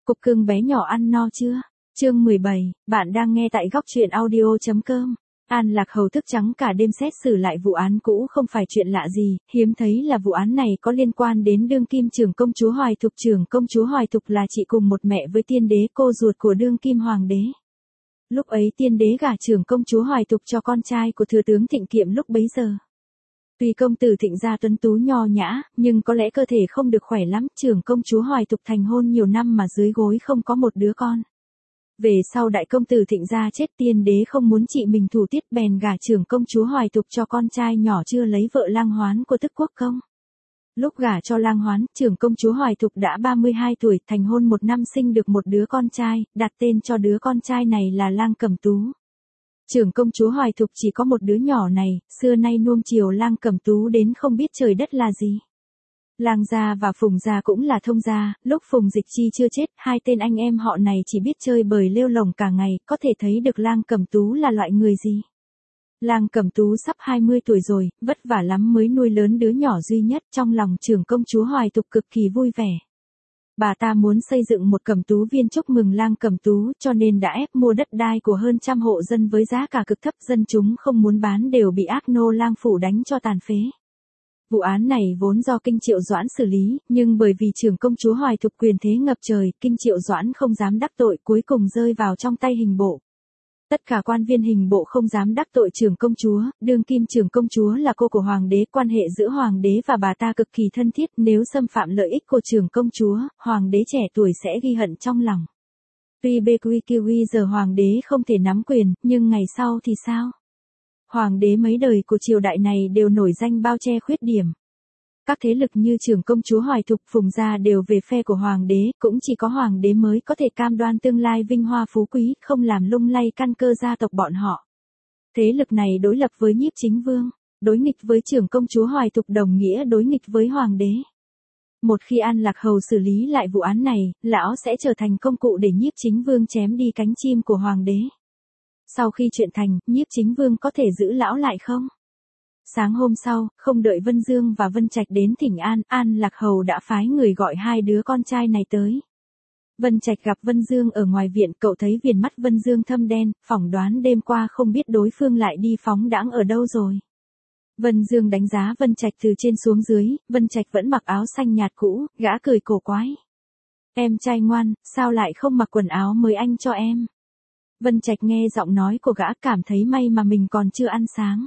Cục cưng bé nhỏ ăn no chưa? Chương 17, bạn đang nghe tại góc truyện audio.com. An Lạc Hầu thức trắng cả đêm xét xử lại vụ án cũ không phải chuyện lạ gì, hiếm thấy là vụ án này có liên quan đến đương kim trưởng công chúa Hoài Thục. Trưởng công chúa Hoài Thục là chị cùng một mẹ với tiên đế, cô ruột của đương kim hoàng đế. Lúc ấy tiên đế gả trưởng công chúa Hoài Thục cho con trai của thừa tướng Thịnh Kiệm lúc bấy giờ. Tuy công tử Thịnh gia tuấn tú nho nhã, nhưng có lẽ cơ thể không được khỏe lắm, trưởng công chúa Hoài Thục thành hôn nhiều năm mà dưới gối không có một đứa con. Về sau đại công tử Thịnh gia chết, tiên đế không muốn chị mình thủ tiết bèn gả trưởng công chúa Hoài Thục cho con trai nhỏ chưa lấy vợ Lang Hoán của Tức Quốc Công. Lúc gả cho Lang Hoán, trưởng công chúa Hoài Thục đã 32 tuổi, thành hôn một năm sinh được một đứa con trai, đặt tên cho đứa con trai này là Lang Cẩm Tú. Trưởng công chúa Hoài Thục chỉ có một đứa nhỏ này, xưa nay nuông chiều Lang Cẩm Tú đến không biết trời đất là gì. Lang gia và Phùng gia cũng là thông gia, lúc Phùng Dịch Chi chưa chết, hai tên anh em họ này chỉ biết chơi bời lêu lổng cả ngày, có thể thấy được Lang Cẩm Tú là loại người gì. Lang Cẩm Tú sắp 20 tuổi rồi, vất vả lắm mới nuôi lớn đứa nhỏ duy nhất, trong lòng trưởng công chúa Hoài Thục cực kỳ vui vẻ. Bà ta muốn xây dựng một Cẩm Tú viên chúc mừng Lang Cẩm Tú, cho nên đã ép mua đất đai của hơn trăm hộ dân với giá cả cực thấp, dân chúng không muốn bán đều bị ác nô Lang phủ đánh cho tàn phế. Vụ án này vốn do Kinh Triệu Doãn xử lý, nhưng bởi vì trưởng công chúa Hoài Thục quyền thế ngập trời, Kinh Triệu Doãn không dám đắc tội, cuối cùng rơi vào trong tay hình bộ. Tất cả quan viên hình bộ không dám đắc tội trưởng công chúa, đương kim trưởng công chúa là cô của hoàng đế, quan hệ giữa hoàng đế và bà ta cực kỳ thân thiết, nếu xâm phạm lợi ích của trưởng công chúa, hoàng đế trẻ tuổi sẽ ghi hận trong lòng. Tuy BQQ giờ hoàng đế không thể nắm quyền, nhưng ngày sau thì sao? Hoàng đế mấy đời của triều đại này đều nổi danh bao che khuyết điểm. Các thế lực như trưởng công chúa Hoài Thục, Phùng gia đều về phe của hoàng đế, cũng chỉ có hoàng đế mới có thể cam đoan tương lai vinh hoa phú quý, không làm lung lay căn cơ gia tộc bọn họ. Thế lực này đối lập với Nhiếp Chính Vương, đối nghịch với trưởng công chúa Hoài Thục đồng nghĩa đối nghịch với hoàng đế. Một khi An Lạc Hầu xử lý lại vụ án này, lão sẽ trở thành công cụ để Nhiếp Chính Vương chém đi cánh chim của hoàng đế. Sau khi chuyện thành, Nhiếp Chính Vương có thể giữ lão lại không? Sáng hôm sau, không đợi Vân Dương và Vân Trạch đến thỉnh an, An Lạc Hầu đã phái người gọi hai đứa con trai này tới. Vân Trạch gặp Vân Dương ở ngoài viện, cậu thấy viền mắt Vân Dương thâm đen, phỏng đoán đêm qua không biết đối phương lại đi phóng đãng ở đâu rồi. Vân Dương đánh giá Vân Trạch từ trên xuống dưới, Vân Trạch vẫn mặc áo xanh nhạt cũ, gã cười cổ quái. Em trai ngoan, sao lại không mặc quần áo mới anh cho em? Vân Trạch nghe giọng nói của gã cảm thấy may mà mình còn chưa ăn sáng.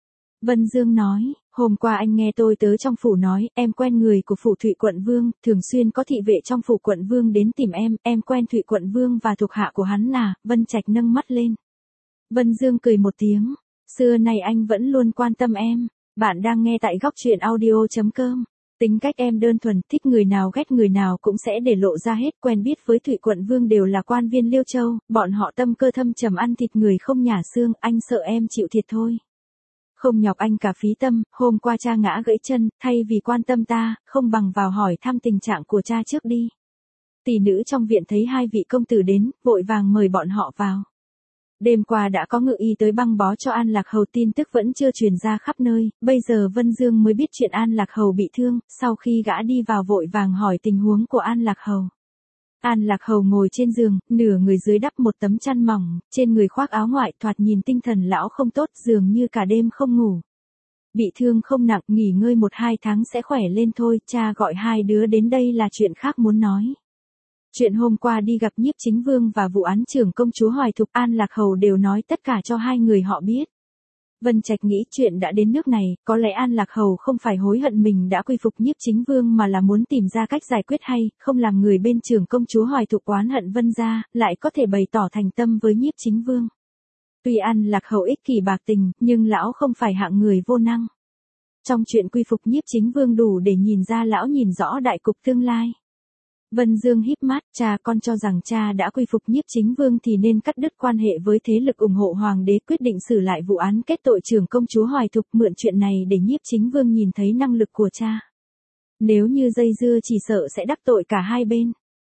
Vân Dương nói, hôm qua anh nghe tôi tớ trong phủ nói, em quen người của phủ Thụy Quận Vương, thường xuyên có thị vệ trong phủ Quận Vương đến tìm em quen Thụy Quận Vương và thuộc hạ của hắn à? Vân Trạch nâng mắt lên. Vân Dương cười một tiếng, xưa nay anh vẫn luôn quan tâm em. Bạn đang nghe tại góc truyện audio.com. Tính cách em đơn thuần, thích người nào ghét người nào cũng sẽ để lộ ra hết, quen biết với Thụy Quận Vương đều là quan viên Liêu Châu, bọn họ tâm cơ thâm trầm ăn thịt người không nhả xương, anh sợ em chịu thiệt thôi. Không nhọc anh cả phí tâm, hôm qua cha ngã gãy chân, thay vì quan tâm ta, không bằng vào hỏi thăm tình trạng của cha trước đi. Tỷ nữ trong viện thấy hai vị công tử đến, vội vàng mời bọn họ vào. Đêm qua đã có ngự y tới băng bó cho An Lạc Hầu, tin tức vẫn chưa truyền ra khắp nơi, bây giờ Vân Dương mới biết chuyện An Lạc Hầu bị thương, sau khi gã đi vào vội vàng hỏi tình huống của An Lạc Hầu. An Lạc Hầu ngồi trên giường, nửa người dưới đắp một tấm chăn mỏng, trên người khoác áo ngoại, thoạt nhìn tinh thần lão không tốt, dường như cả đêm không ngủ. Bị thương không nặng, nghỉ ngơi 1-2 tháng sẽ khỏe lên thôi, cha gọi hai đứa đến đây là chuyện khác muốn nói. Chuyện hôm qua đi gặp Nhiếp Chính Vương và vụ án trưởng công chúa Hoài Thục, An Lạc Hầu đều nói tất cả cho hai người họ biết. Vân Trạch nghĩ chuyện đã đến nước này, có lẽ An Lạc Hầu không phải hối hận mình đã quy phục Nhiếp Chính Vương mà là muốn tìm ra cách giải quyết hay, không làm người bên trưởng công chúa Hoài Thục oán hận Vân gia, lại có thể bày tỏ thành tâm với Nhiếp Chính Vương. Tuy An Lạc Hầu ích kỷ bạc tình, nhưng lão không phải hạng người vô năng. Trong chuyện quy phục Nhiếp Chính Vương đủ để nhìn ra lão nhìn rõ đại cục tương lai. Vân Dương híp mắt, cha con cho rằng cha đã quy phục Nhiếp Chính Vương thì nên cắt đứt quan hệ với thế lực ủng hộ hoàng đế, quyết định xử lại vụ án kết tội trưởng công chúa Hoài Thục, mượn chuyện này để Nhiếp Chính Vương nhìn thấy năng lực của cha. Nếu như dây dưa chỉ sợ sẽ đắc tội cả hai bên.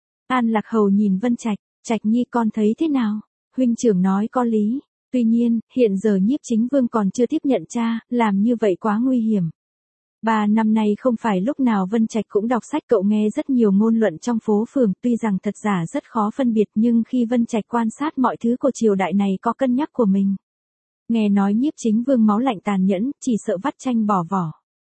An Lạc Hầu nhìn Vân Trạch, Trạch nhi con thấy thế nào? Huynh trưởng nói có lý, tuy nhiên, hiện giờ Nhiếp Chính Vương còn chưa tiếp nhận cha, làm như vậy quá nguy hiểm. 3 năm nay không phải lúc nào Vân Trạch cũng đọc sách, cậu nghe rất nhiều ngôn luận trong phố phường, tuy rằng thật giả rất khó phân biệt, nhưng khi Vân Trạch quan sát mọi thứ của triều đại này có cân nhắc của mình. Nghe nói Nhiếp Chính Vương máu lạnh tàn nhẫn, chỉ sợ vắt chanh bỏ vỏ.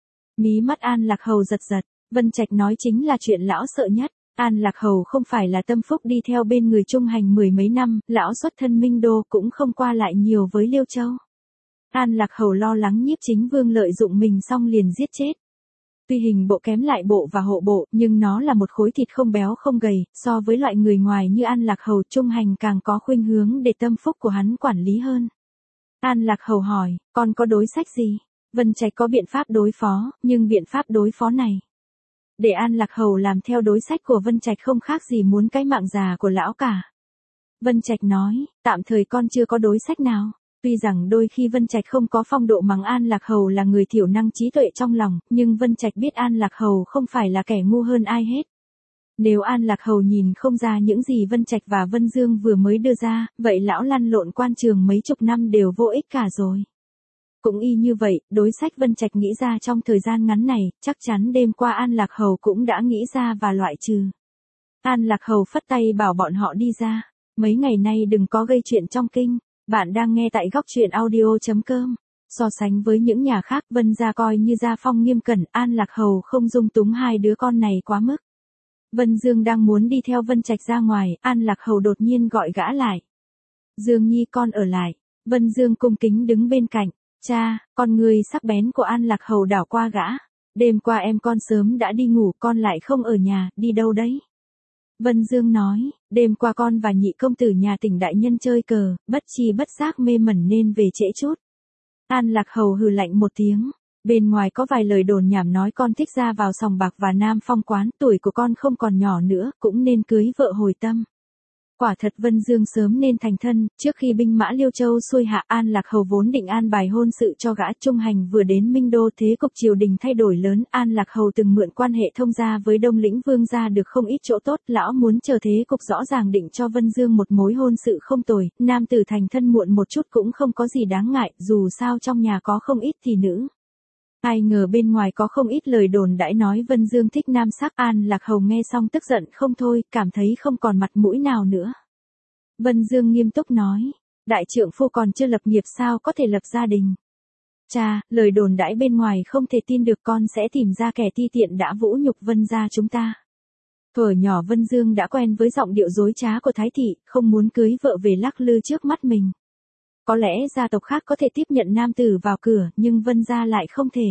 Mí mắt An Lạc Hầu giật giật, Vân Trạch nói chính là chuyện lão sợ nhất. An Lạc Hầu không phải là tâm phúc đi theo bên người Trung Hành 10 mấy năm, lão xuất thân Minh Đô cũng không qua lại nhiều với Liêu Châu. An Lạc Hầu lo lắng Nhiếp Chính Vương lợi dụng mình xong liền giết chết. Tuy hình bộ kém lại bộ và hộ bộ, nhưng nó là một khối thịt không béo không gầy, so với loại người ngoài như An Lạc Hầu, Trung Hành càng có khuynh hướng để tâm phúc của hắn quản lý hơn. An Lạc Hầu hỏi, con có đối sách gì? Vân Trạch có biện pháp đối phó, nhưng biện pháp đối phó này. Để An Lạc Hầu làm theo đối sách của Vân Trạch không khác gì muốn cái mạng già của lão cả. Vân Trạch nói, tạm thời con chưa có đối sách nào. Tuy rằng đôi khi Vân Trạch không có phong độ mắng An Lạc Hầu là người thiểu năng trí tuệ trong lòng, nhưng Vân Trạch biết An Lạc Hầu không phải là kẻ ngu hơn ai hết. Nếu An Lạc Hầu nhìn không ra những gì Vân Trạch và Vân Dương vừa mới đưa ra, vậy lão lăn lộn quan trường mấy chục năm đều vô ích cả rồi. Cũng y như vậy, đối sách Vân Trạch nghĩ ra trong thời gian ngắn này, chắc chắn đêm qua An Lạc Hầu cũng đã nghĩ ra và loại trừ. An Lạc Hầu phất tay bảo bọn họ đi ra. Mấy ngày nay đừng có gây chuyện trong kinh. Bạn đang nghe tại góc truyện audio.com. So sánh với những nhà khác, Vân gia coi như gia phong nghiêm cẩn, An Lạc Hầu không dung túng hai đứa con này quá mức. Vân Dương đang muốn đi theo Vân Trạch ra ngoài, An Lạc Hầu đột nhiên gọi gã lại. Dương Nhi con ở lại. Vân Dương cung kính đứng bên cạnh. Cha, con người sắc bén của An Lạc Hầu đảo qua gã. Đêm qua em con sớm đã đi ngủ, con lại không ở nhà, đi đâu đấy? Vân Dương nói, đêm qua con và nhị công tử nhà Tỉnh đại nhân chơi cờ, bất chi bất giác mê mẩn nên về trễ chút. An Lạc Hầu hừ lạnh một tiếng. Bên ngoài có vài lời đồn nhảm nói con thích ra vào sòng bạc và Nam Phong quán, tuổi của con không còn nhỏ nữa, cũng nên cưới vợ hồi tâm. Quả thật Vân Dương sớm nên thành thân, trước khi binh mã Liêu Châu xuôi hạ, An Lạc Hầu vốn định an bài hôn sự cho gã. Trung Hành vừa đến Minh Đô, thế cục triều đình thay đổi lớn, An Lạc Hầu từng mượn quan hệ thông gia với Đông Lĩnh Vương gia được không ít chỗ tốt, lão muốn chờ thế cục rõ ràng định cho Vân Dương một mối hôn sự không tồi, nam tử thành thân muộn một chút cũng không có gì đáng ngại, dù sao trong nhà có không ít thị nữ. Ai ngờ bên ngoài có không ít lời đồn đãi nói Vân Dương thích nam sắc. An Lạc Hầu nghe xong tức giận không thôi, cảm thấy không còn mặt mũi nào nữa. Vân Dương nghiêm túc nói, đại trượng phu còn chưa lập nghiệp sao có thể lập gia đình. Cha, lời đồn đãi bên ngoài không thể tin được, con sẽ tìm ra kẻ ti tiện đã vũ nhục Vân gia chúng ta. Thuở nhỏ Vân Dương đã quen với giọng điệu dối trá của Thái thị, không muốn cưới vợ về lắc lư trước mắt mình. Có lẽ gia tộc khác có thể tiếp nhận nam tử vào cửa, nhưng Vân gia lại không thể.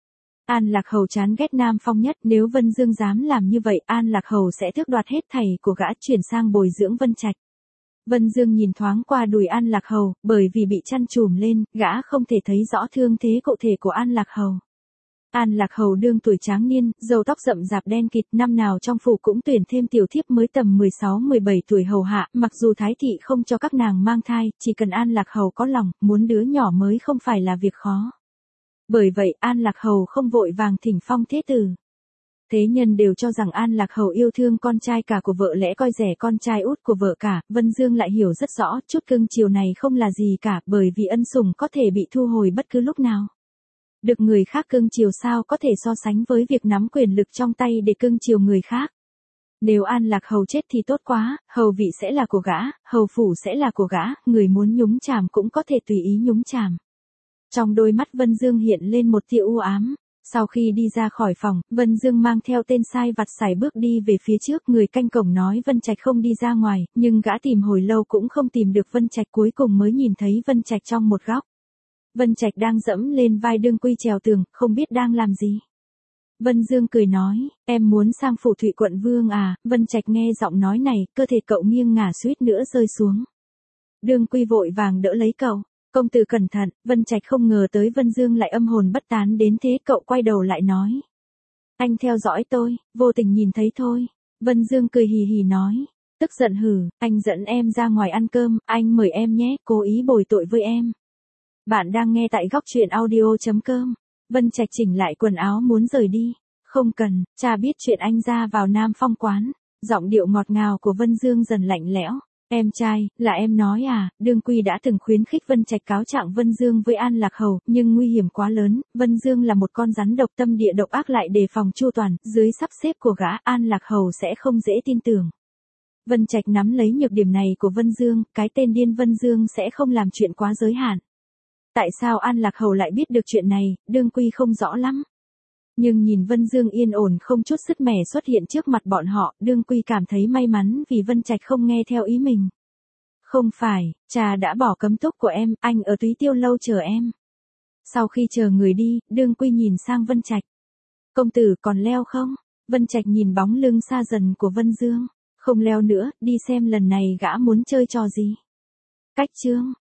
An Lạc Hầu chán ghét Nam Phong nhất, nếu Vân Dương dám làm như vậy, An Lạc Hầu sẽ tước đoạt hết thảy của gã, chuyển sang bồi dưỡng Vân Trạch. Vân Dương nhìn thoáng qua đùi An Lạc Hầu, bởi vì bị chăn trùm lên, gã không thể thấy rõ thương thế cụ thể của An Lạc Hầu. An Lạc Hầu đương tuổi tráng niên, râu tóc rậm rạp đen kịt, năm nào trong phủ cũng tuyển thêm tiểu thiếp mới tầm 16-17 tuổi hầu hạ, mặc dù Thái thị không cho các nàng mang thai, chỉ cần An Lạc Hầu có lòng, muốn đứa nhỏ mới không phải là việc khó. Bởi vậy, An Lạc Hầu không vội vàng thỉnh phong thế tử. Thế nhân đều cho rằng An Lạc Hầu yêu thương con trai cả của vợ, lẽ coi rẻ con trai út của vợ cả. Vân Dương lại hiểu rất rõ, chút cưng chiều này không là gì cả, bởi vì ân sủng có thể bị thu hồi bất cứ lúc nào. Được người khác cưng chiều sao có thể so sánh với việc nắm quyền lực trong tay để cưng chiều người khác. Nếu An Lạc Hầu chết thì tốt quá, hầu vị sẽ là của gã, hầu phủ sẽ là của gã, người muốn nhúng chàm cũng có thể tùy ý nhúng chàm. Trong đôi mắt Vân Dương hiện lên một tia u ám. Sau khi đi ra khỏi phòng, Vân Dương mang theo tên sai vặt sải bước đi về phía trước, người canh cổng nói Vân Trạch không đi ra ngoài, nhưng gã tìm hồi lâu cũng không tìm được Vân Trạch, cuối cùng mới nhìn thấy Vân Trạch trong một góc. Vân Trạch đang dẫm lên vai Đương Quy trèo tường, không biết đang làm gì. Vân Dương cười nói, em muốn sang phủ Thụy quận Vương à? Vân Trạch nghe giọng nói này, cơ thể cậu nghiêng ngả suýt nữa rơi xuống. Đương Quy vội vàng đỡ lấy cậu. Công tử cẩn thận. Vân Trạch không ngờ tới Vân Dương lại âm hồn bất tán đến thế, cậu quay đầu lại nói. Anh theo dõi tôi, vô tình nhìn thấy thôi. Vân Dương cười hì hì nói. Tức giận hử, anh dẫn em ra ngoài ăn cơm, anh mời em nhé, cố ý bồi tội với em. Bạn đang nghe tại góc truyện audio.com. Vân Trạch chỉnh lại quần áo muốn rời đi. Không cần, cha biết chuyện anh ra vào Nam Phong quán. Giọng điệu ngọt ngào của Vân Dương dần lạnh lẽo. Em trai, là em nói à, Đương Quy đã từng khuyến khích Vân Trạch cáo trạng Vân Dương với An Lạc Hầu, nhưng nguy hiểm quá lớn, Vân Dương là một con rắn độc, tâm địa độc ác, lại đề phòng chu toàn, dưới sắp xếp của gã, An Lạc Hầu sẽ không dễ tin tưởng. Vân Trạch nắm lấy nhược điểm này của Vân Dương, cái tên điên Vân Dương sẽ không làm chuyện quá giới hạn. Tại sao An Lạc Hầu lại biết được chuyện này, Đương Quy không rõ lắm. Nhưng nhìn Vân Dương yên ổn không chút sứt mẻ xuất hiện trước mặt bọn họ, Đương Quy cảm thấy may mắn vì Vân Trạch không nghe theo ý mình. Không phải, cha đã bỏ cấm túc của em, anh ở Túy Tiêu lâu chờ em. Sau khi chờ người đi, Đương Quy nhìn sang Vân Trạch. Công tử còn leo không? Vân Trạch nhìn bóng lưng xa dần của Vân Dương. Không leo nữa, đi xem lần này gã muốn chơi trò gì. Cách chương